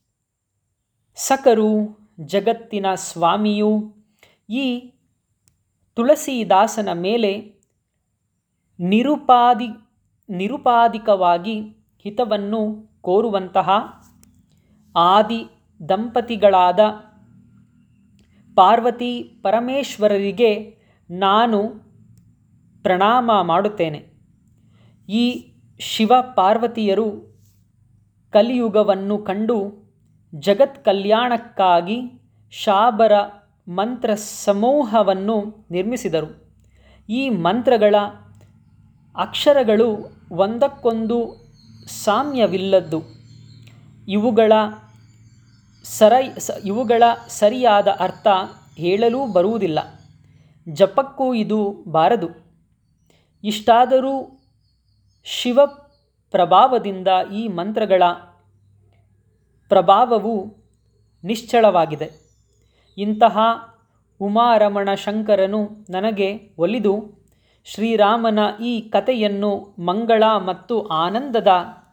Speaker 1: ಸಕರೂ ಜಗತ್ತಿನ ಸ್ವಾಮಿಯೂ ಈ ತುಳಸೀದಾಸನ ಮೇಲೆ ನಿರುಪಾದಿ ನಿರುಪಾಧಿಕವಾಗಿ ಹಿತವನ್ನು ಕೋರುವಂತಹ ಆದಿ ದಂಪತಿಗಳಾದ ಪಾರ್ವತಿ ಪರಮೇಶ್ವರರಿಗೆ ನಾನು ಪ್ರಣಾಮ ಮಾಡುತ್ತೇನೆ. ಈ ಶಿವ ಪಾರ್ವತಿಯರು ಕಲಿಯುಗವನ್ನು ಕಂಡು ಜಗತ್ ಕಲ್ಯಾಣಕ್ಕಾಗಿ ಶಾಬರ ಮಂತ್ರ ಸಮೂಹವನ್ನು ನಿರ್ಮಿಸಿದರು. ಈ ಮಂತ್ರಗಳ ಅಕ್ಷರಗಳು ಒಂದಕ್ಕೊಂದು ಸಾಮ್ಯವಿಲ್ಲದ್ದು. ಇವುಗಳ ಸರ ಇವುಗಳ ಸರಿಯಾದ ಅರ್ಥ ಹೇಳಲೂ ಬರುವುದಿಲ್ಲ. ಜಪಕ್ಕೂ ಇದು ಬಾರದು. ಇಷ್ಟಾದರೂ ಶಿವ ಪ್ರಭಾವದಿಂದ ಈ ಮಂತ್ರಗಳ ಪ್ರಭಾವವು ನಿಶ್ಚಳವಾಗಿದೆ. ಇಂತಹ ಉಮಾರಮಣ ಶಂಕರನು ನನಗೆ ಒಲಿದು ಶ್ರೀರಾಮನ ಈ ಕಥೆಯನ್ನು ಮಂಗಳ ಮತ್ತು ಆನಂದದ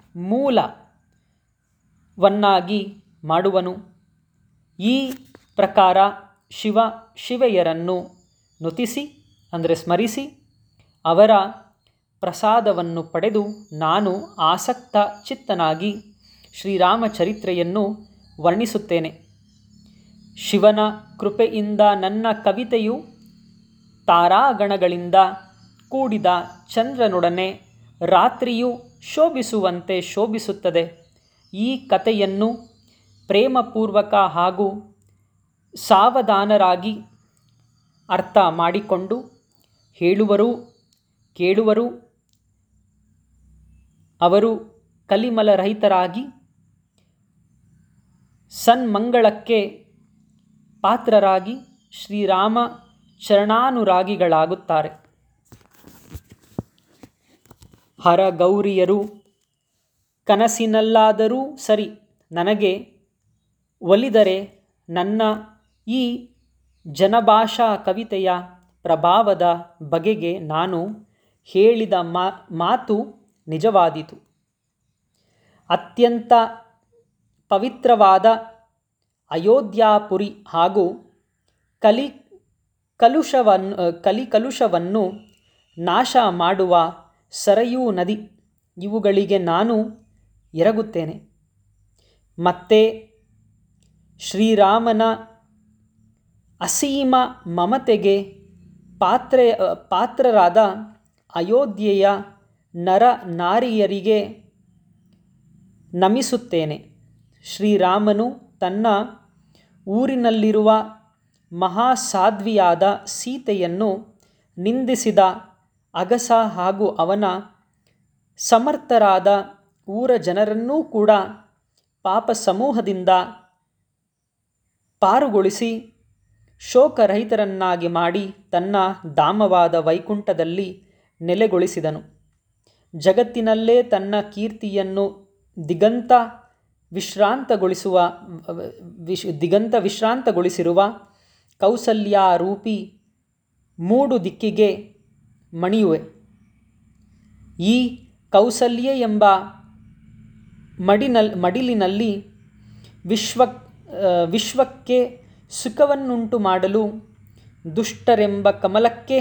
Speaker 1: ಮೂಲವನ್ನಾಗಿ ಮಾಡುವನು. ಈ ಪ್ರಕಾರ ಶಿವ ಶಿವೆಯರನ್ನು ನುತಿಸಿ ಅಂದರೆ ಸ್ಮರಿಸಿ ಅವರ ಪ್ರಸಾದವನ್ನು ಪಡೆದು ನಾನು ಆಸಕ್ತ ಚಿತ್ತನಾಗಿ ಶ್ರೀರಾಮಚರಿತ್ರೆಯನ್ನು ವರ್ಣಿಸುತ್ತೇನೆ. ಶಿವನ ಕೃಪೆಯಿಂದ ನನ್ನ ಕವಿತೆಯು ತಾರಾಗಣಗಳಿಂದ ಕೂಡಿದ ಚಂದ್ರನೊಡನೆ ರಾತ್ರಿಯು ಶೋಭಿಸುವಂತೆ ಶೋಭಿಸುತ್ತದೆ. ಈ ಕಥೆಯನ್ನು ಪ್ರೇಮಪೂರ್ವಕ ಹಾಗೂ ಸಾವಧಾನರಾಗಿ ಅರ್ಥ ಮಾಡಿಕೊಂಡು ಹೇಳುವರು ಕೇಳುವರು ಅವರು ಕಲಿಮಲರಹಿತರಾಗಿ ಸನ್ಮಂಗಳಕ್ಕೆ ಪಾತ್ರರಾಗಿ ಶ್ರೀರಾಮ ಚರಣಾನುರಾಗಿಗಳಾಗುತ್ತಾರೆ. ಹರಗೌರಿಯರು ಕನಸಿನಲ್ಲಾದರೂ ಸರಿ ನನಗೆ ಒಲಿದರೆ ನನ್ನ ಈ ಜನಭಾಷಾ ಕವಿತೆಯ ಪ್ರಭಾವದ ಬಗೆಗೆ ನಾನು ಹೇಳಿದ ಮಾ ಮಾತು ನಿಜವಾದೀತು. ಅತ್ಯಂತ ಪವಿತ್ರವಾದ ಅಯೋಧ್ಯಾಪುರಿ ಹಾಗೂ ಕಲಿ ಕಲುಷವನ್ನು ಕಲಿಕಲುಷವನ್ನು ನಾಶ ಮಾಡುವ ಸರಯೂ ನದಿ ಇವುಗಳಿಗೆ ನಾನು ಎರಗುತ್ತೇನೆ. ಮತ್ತೆ ಶ್ರೀರಾಮನ ಅಸೀಮ ಮಮತೆಗೆ ಪಾತ್ರ ಪಾತ್ರರಾದ ಅಯೋಧ್ಯೆಯ ನರ ನಾರಿಯರಿಗೆ ನಮಿಸುತ್ತೇನೆ. ಶ್ರೀರಾಮನು ತನ್ನ ಊರಿನಲ್ಲಿರುವ ಮಹಾಸಾಧ್ವಿಯಾದ ಸೀತೆಯನ್ನು ನಿಂದಿಸಿದ ಅಗಸ ಹಾಗೂ ಅವನ ಸಮರ್ಥರಾದ ಊರ ಜನರನ್ನೂ ಕೂಡ ಪಾಪ ಸಮೂಹದಿಂದ ಪಾರುಗೊಳಿಸಿ ಶೋಕರಹಿತರನ್ನಾಗಿ ಮಾಡಿ ತನ್ನ ಧಾಮವಾದ ವೈಕುಂಠದಲ್ಲಿ ನೆಲೆಗೊಳಿಸಿದನು. ಜಗತ್ತಿನಲ್ಲೇ ತನ್ನ ಕೀರ್ತಿಯನ್ನು ದಿಗಂತ ವಿಶ್ರಾಂತಗೊಳಿಸುವ ವಿಶ್ ದಿಗಂತ ವಿಶ್ರಾಂತಗೊಳಿಸಿರುವ ಕೌಸಲ್ಯಾರೂಪಿ ಮೂಡು ದಿಕ್ಕಿಗೆ ಮಣಿಯುವೆ. ಈ ಕೌಸಲ್ಯ ಎಂಬ ಮಡಿನಲ್ ಮಡಿಲಿನಲ್ಲಿ ವಿಶ್ವ ವಿಶ್ವಕ್ಕೆ ಸುಖವನ್ನುಂಟು ಮಾಡಲು ದುಷ್ಟರೆಂಬ ಕಮಲಕ್ಕೆ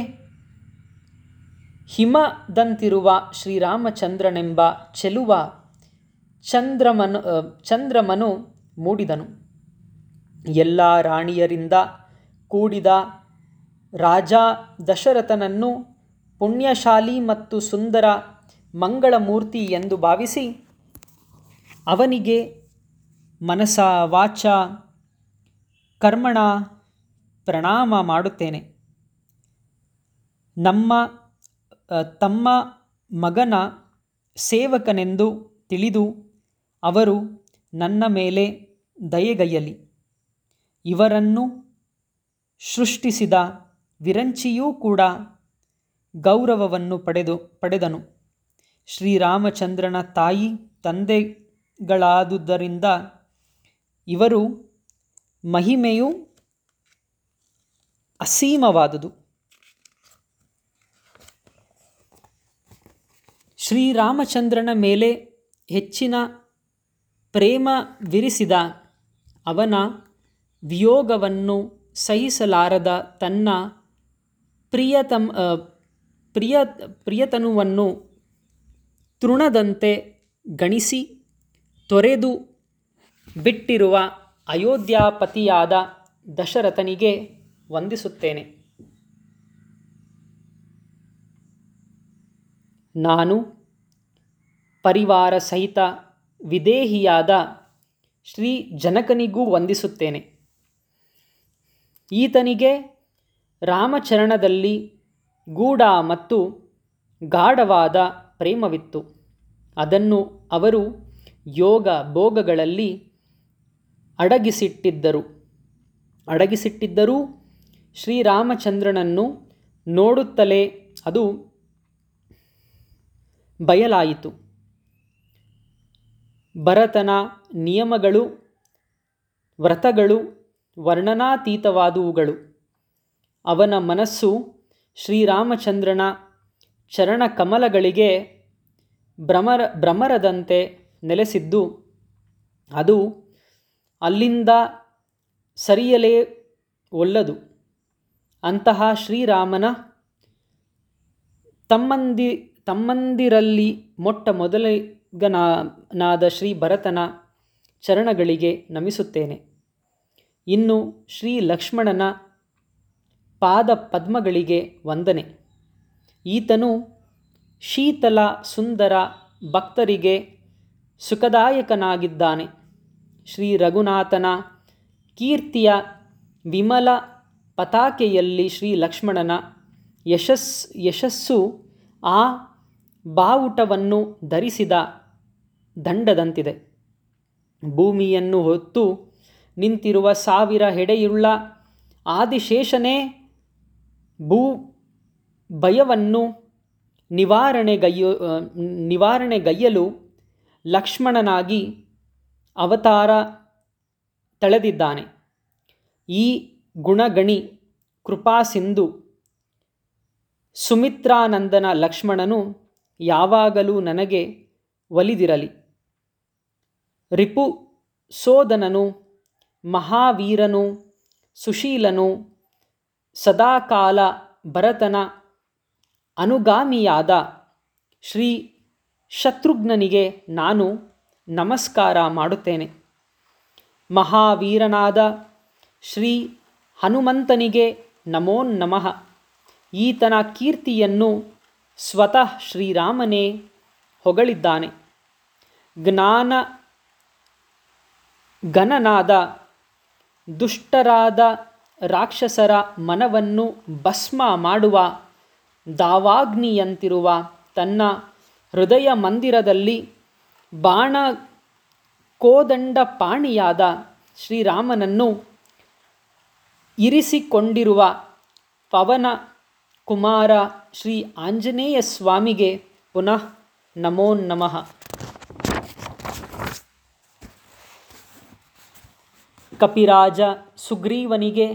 Speaker 1: ಹಿಮದಂತಿರುವ ಶ್ರೀರಾಮಚಂದ್ರನೆಂಬ ಚೆಲುವ ಚಂದ್ರಮನು ಚಂದ್ರಮನು ಮೂಡಿದನು. ಎಲ್ಲ ರಾಣಿಯರಿಂದ ಕೂಡಿದ ರಾಜ ದಶರಥನನ್ನು ಪುಣ್ಯಶಾಲಿ ಮತ್ತು ಸುಂದರ ಮಂಗಳಮೂರ್ತಿ ಎಂದು ಭಾವಿಸಿ ಅವನಿಗೆ ಮನಸ ವಾಚ ಕರ್ಮಣ ಪ್ರಣಾಮ ಮಾಡುತ್ತೇನೆ. ನಮ್ಮ ತಮ್ಮ ಮಗನ ಸೇವಕನೆಂದು ತಿಳಿದು ಅವರು ನನ್ನ ಮೇಲೆ ದಯೆಗೈಯಲಿ. ಇವರನ್ನು ಸೃಷ್ಟಿಸಿದ ವಿರಂಚಿಯೂ ಕೂಡ ಗೌರವವನ್ನು ಪಡೆದು ಪಡೆದನು. ಶ್ರೀರಾಮಚಂದ್ರನ ತಾಯಿ ತಂದೆಗಳಾದುದರಿಂದ ಇವರು ಮಹಿಮೆಯು ಅಸೀಮವಾದುದು. ಶ್ರೀರಾಮಚಂದ್ರನ ಮೇಲೆ ಹೆಚ್ಚಿನ ಪ್ರೇಮವಿರಿಸಿದ ಅವನ ವಿಯೋಗವನ್ನು ಸಹಿಸಲಾರದ ತನ್ನ ಪ್ರಿಯತಮ ಪ್ರಿಯ ಪ್ರಿಯತನುವನ್ನು ತೃಣದಂತೆ ಗಣಿಸಿ ತೊರೆದು ಬಿಟ್ಟಿರುವ ಅಯೋಧ್ಯಾಪತಿಯಾದ ದಶರಥನಿಗೆ ವಂದಿಸುತ್ತೇನೆ. ನಾನು ಪರಿವಾರ ಸಹಿತ ವಿದೇಹಿಯಾದ ಶ್ರೀ ಜನಕನಿಗೂ ವಂದಿಸುತ್ತೇನೆ. ಈತನಿಗೆ ರಾಮಚರಣದಲ್ಲಿ ಗೂಢ ಮತ್ತು ಗಾಢವಾದ ಪ್ರೇಮವಿತ್ತು. ಅದನ್ನು ಅವರು ಯೋಗ ಭೋಗಗಳಲ್ಲಿ ಅಡಗಿಸಿಟ್ಟಿದ್ದರು ಅಡಗಿಸಿಟ್ಟಿದ್ದರೂ ಶ್ರೀರಾಮಚಂದ್ರನನ್ನು ನೋಡುತ್ತಲೇ ಅದು ಬಯಲಾಯಿತು. ಭರತನ ನಿಯಮಗಳು ವ್ರತಗಳು ವರ್ಣನಾತೀತವಾದವುಗಳು. ಅವನ ಮನಸ್ಸು ಶ್ರೀರಾಮಚಂದ್ರನ ಚರಣಕಮಲಗಳಿಗೆ ಭ್ರಮರ ಭ್ರಮರದಂತೆ ನೆಲೆಸಿದ್ದು ಅದು ಅಲ್ಲಿಂದ ಸರಿಯಲೇ ಒಲ್ಲದು. ಅಂತಹ ಶ್ರೀರಾಮನ ತಮ್ಮಂದಿ ತಮ್ಮಂದಿರಲ್ಲಿ ಮೊಟ್ಟ ಮೊದಲಿಗನಾದ ಶ್ರೀ ಭರತನ ಚರಣಗಳಿಗೆ ನಮಿಸುತ್ತೇನೆ. ಇನ್ನು ಶ್ರೀ ಲಕ್ಷ್ಮಣನ ಪಾದ ಪದ್ಮಗಳಿಗೆ ವಂದನೆ. ಈತನು ಶೀತಲ ಸುಂದರ ಭಕ್ತರಿಗೆ ಸುಖದಾಯಕನಾಗಿದ್ದಾನೆ. ಶ್ರೀ ರಘುನಾಥನ ಕೀರ್ತಿಯ ವಿಮಲ ಪತಾಕೆಯಲ್ಲಿ ಶ್ರೀ ಲಕ್ಷ್ಮಣನ ಯಶಸ್ ಯಶಸ್ಸು ಆ ಬಾವುಟವನ್ನು ಧರಿಸಿದ ದಂಡದಂತಿದೆ. ಭೂಮಿಯನ್ನು ಹೊತ್ತು ನಿಂತಿರುವ ಸಾವಿರ ಹೆಡೆಯುಳ್ಳ ಆದಿಶೇಷನೇ ಭೂ ಭಯವನ್ನು ನಿವಾರಣೆಗೈಯು ನಿವಾರಣೆಗೈಯಲು ಲಕ್ಷ್ಮಣನಾಗಿ ಅವತಾರ ತಳೆದಿದ್ದಾನೆ. ಈ ಗುಣಗಣಿ ಕೃಪಾಸಿಂಧು ಸುಮಿತ್ರಾನಂದನ ಲಕ್ಷ್ಮಣನು ಯಾವಾಗಲೂ ನನಗೆ ಒಲಿದಿರಲಿ. ರಿಪು ಸೋದನನು ಮಹಾವೀರನು ಸುಶೀಲನು ಸದಾಕಾಲ ಭರತನ ಅನುಗಾಮಿಯಾದ ಶ್ರೀ ಶತ್ರುಘ್ನನಿಗೆ ನಾನು ನಮಸ್ಕಾರ ಮಾಡುತ್ತೇನೆ. ಮಹಾವೀರನಾದ ಶ್ರೀ ಹನುಮಂತನಿಗೆ ನಮೋ ನಮಃ. ಈತನ ಕೀರ್ತಿಯನ್ನು ಸ್ವತಃ ಶ್ರೀರಾಮನೇ ಹೊಗಳಿದ್ದಾನೆ. ಜ್ಞಾನ ಘನನಾದ ದುಷ್ಟರಾದ ರಾಕ್ಷಸರ ಮನವನ್ನು ಭಸ್ಮ ಮಾಡುವ ದಾವಾಗ್ನಿಯಂತಿರುವ ತನ್ನ ಹೃದಯ ಮಂದಿರದಲ್ಲಿ ಬಾಣ ಕೋದಂಡ ಪಾಣಿಯಾದ ಶ್ರೀರಾಮನನ್ನು ಇರಿಸಿಕೊಂಡಿರುವ ಪವನ ಕುಮಾರ ಶ್ರೀ ಆಂಜನೇಯ ಸ್ವಾಮಿಗೆ ಪುನಃ ನಮೋ ನಮಃ. ಕಪಿರಾಜ ಸುಗ್ರೀವನಿಗೆ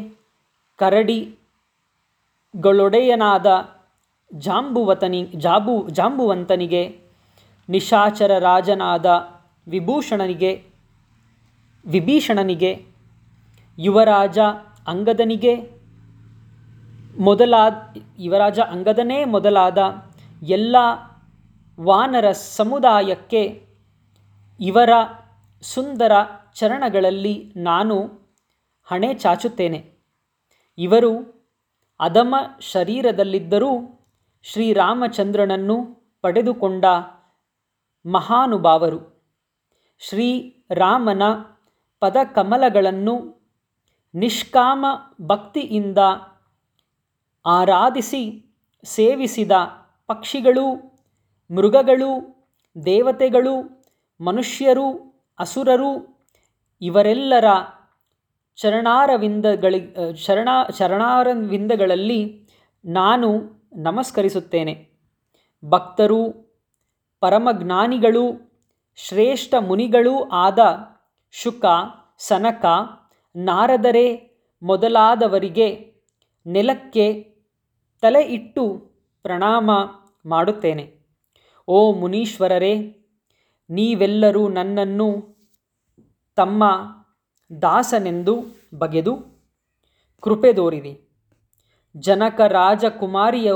Speaker 1: ಕರಡಿಗಳೊಡೆಯನಾದ ಜಾಂಬುವತನಿ ಜಾಂಬು ಜಾಂಬುವಂತನಿಗೆ ನಿಶಾಚರ ರಾಜನಾದ ವಿಭೂಷಣನಿಗೆ ವಿಭೀಷಣನಿಗೆ ಯುವರಾಜ ಅಂಗದನಿಗೆ ಮೊದಲಾದ ಯುವರಾಜ ಅಂಗದನೇ ಮೊದಲಾದ ಎಲ್ಲ ವಾನರ ಸಮುದಾಯಕ್ಕೆ ಇವರ ಸುಂದರ ಚರಣಗಳಲ್ಲಿ ನಾನು ಹಣೆ ಚಾಚುತ್ತೇನೆ. ಇವರು ಅಧಮ ಶರೀರದಲ್ಲಿದ್ದರೂ ಶ್ರೀರಾಮಚಂದ್ರನನ್ನು ಪಡೆದುಕೊಂಡ ಮಹಾನುಭಾವರು. ಶ್ರೀರಾಮನ ಪದಕಮಲಗಳನ್ನು ನಿಷ್ಕಾಮ ಭಕ್ತಿಯಿಂದ ಆರಾಧಿಸಿ ಸೇವಿಸಿದ ಪಕ್ಷಿಗಳು, ಮೃಗಗಳು, ದೇವತೆಗಳು, ಮನುಷ್ಯರು, ಅಸುರರು ಇವರೆಲ್ಲರ ಚರಣಾರವಿಂದಗಳಿ ಶರಣ ಚರಣಾರವಿಂದಗಳಲ್ಲಿ ನಾನು ನಮಸ್ಕರಿಸುತ್ತೇನೆ. ಭಕ್ತರು, ಪರಮಜ್ಞಾನಿಗಳು, ಶ್ರೇಷ್ಠ ಮುನಿಗಳೂ ಆದ ಶುಕ, ಸನಕ, ನಾರದರೇ ಮೊದಲಾದವರಿಗೆ ನೆಲಕ್ಕೆ ತಲೆ ಇಟ್ಟು ಪ್ರಣಾಮ ಮಾಡುತ್ತೇನೆ. ಓ ಮುನೀಶ್ವರರೇ, ನೀವೆಲ್ಲರೂ ನನ್ನನ್ನು ತಮ್ಮ ದಾಸನೆಂದು ಬಗೆದು ಕೃಪೆದೋರಿರಿ. ಜನಕ ರಾಜಕುಮಾರಿಯ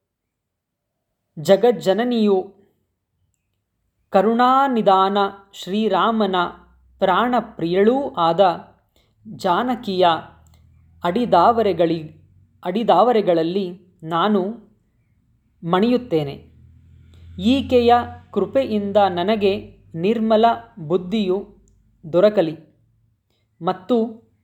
Speaker 1: ಜಗಜ್ಜನನಿಯು ಕರುಣಾನಿಧಾನ ಶ್ರೀರಾಮನ ಪ್ರಾಣಪ್ರಿಯಳೂ ಆದ ಜಾನಕಿಯ ಅಡಿದಾವರೆಗಳಿ ಅಡಿದಾವರೆಗಳಲ್ಲಿ ನಾನು ಮಣಿಯುತ್ತೇನೆ. ಈಕೆಯ ಕೃಪೆಯಿಂದ ನನಗೆ ನಿರ್ಮಲ ಬುದ್ಧಿಯು ದೊರಕಲಿ ಮತ್ತು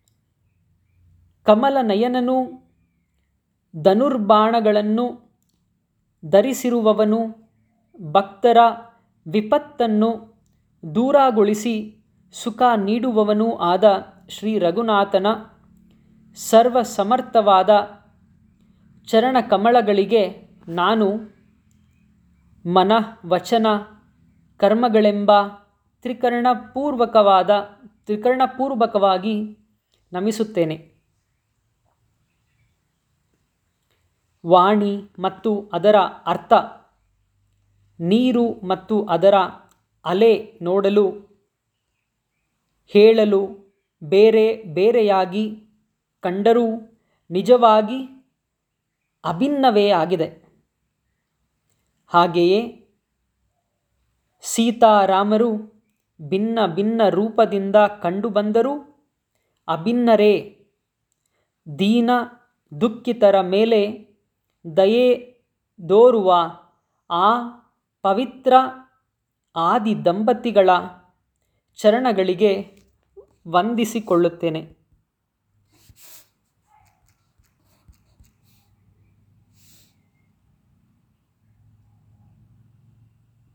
Speaker 1: ಕಮಲನಯನನು, ಧನುರ್ಬಾಣಗಳನ್ನು ಧರಿಸಿರುವವನು, ಭಕ್ತರ ವಿಪತ್ತನ್ನು ದೂರಗೊಳಿಸಿ ಸುಖ ನೀಡುವವನೂ ಆದ ಶ್ರೀ ರಘುನಾಥನ ಸರ್ವಸಮರ್ಥವಾದ ಚರಣಕಮಲಗಳಿಗೆ ನಾನು ಮನಃ ವಚನ ಕರ್ಮಗಳೆಂಬ ತ್ರಿಕರಣಪೂರ್ವಕವಾದ ತ್ರಿಕರಣಪೂರ್ವಕವಾಗಿ ನಮಿಸುತ್ತೇನೆ. ವಾಣಿ ಮತ್ತು ಅದರ ಅರ್ಥ, ನೀರು ಮತ್ತು ಅದರ ಅಲೆ ನೋಡಲು ಹೇಳಲು ಬೇರೆ ಬೇರೆಯಾಗಿ ಕಂಡರೂ ನಿಜವಾಗಿ ಅಭಿನ್ನವೇ ಆಗಿದೆ. ಹಾಗೆಯೇ ಸೀತಾರಾಮರು ಭಿನ್ನ ಭಿನ್ನ ರೂಪದಿಂದ ಕಂಡುಬಂದರೂ ಅಭಿನ್ನರೇ. ದೀನ ದುಃಖಿತರ ಮೇಲೆ ದಯೆ ದೋರುವ ಆ ಪವಿತ್ರ ಆದಿ ದಂಪತಿಗಳ ಚರಣಗಳಿಗೆ ವಂದಿಸಿಕೊಳ್ಳುತ್ತೇನೆ.